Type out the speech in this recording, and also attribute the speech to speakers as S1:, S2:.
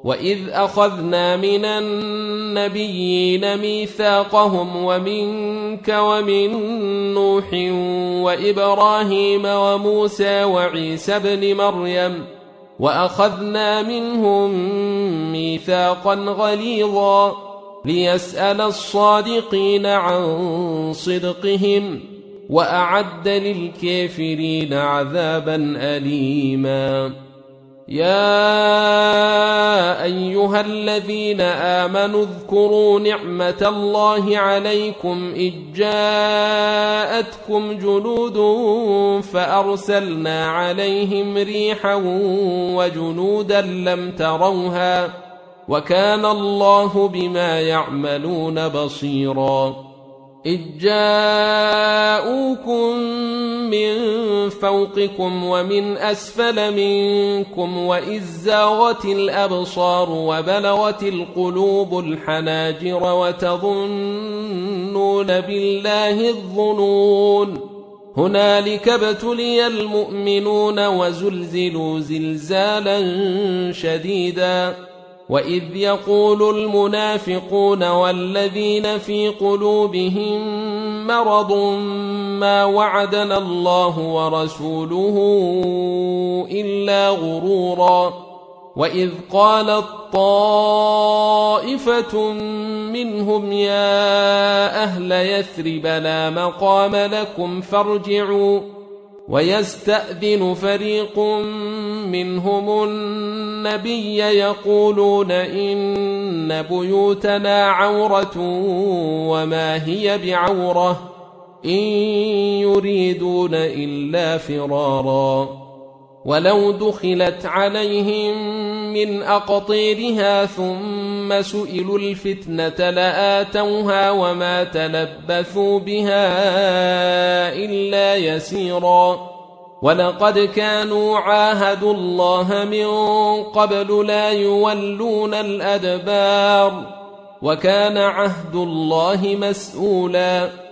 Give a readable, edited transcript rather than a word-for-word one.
S1: وإذ أخذنا من النبيين ميثاقهم ومنك ومن نوح وإبراهيم وموسى وعيسى بن مريم وأخذنا منهم ميثاقا غليظا ليسأل الصادقين عن صدقهم وأعد للكافرين عذابا أليما. يا أيها الذين آمنوا اذكروا نعمة الله عليكم إذ جاءتكم جنود فأرسلنا عليهم ريحا وجنودا لم تروها وكان الله بما يعملون بصيرا. إذ جاءوكم من فوقكم ومن أسفل منكم وإذ زاغت الأبصار وبلغت القلوب الحناجر وتظنون بالله الظنون هنالك ابتلي المؤمنون وزلزلوا زلزالا شديدا. وإذ يقول المنافقون والذين في قلوبهم مرض ما وعدنا الله ورسوله إلا غرورا. وإذ قالت طائفة منهم يا أهل يثرب لا مقام لكم فارجعوا ويستأذن فريق منهم النبي يقولون إن بيوتنا عورة وما هي بعورة إن يريدون إلا فرارا. ولو دخلت عليهم من أقطيرها ثم سئلوا الفتنة لآتوها وما تلبثوا بها إلا يسيرا. ولقد كانوا عاهدوا الله من قبل لا يولون الأدبار وكان عهد الله مسؤولا.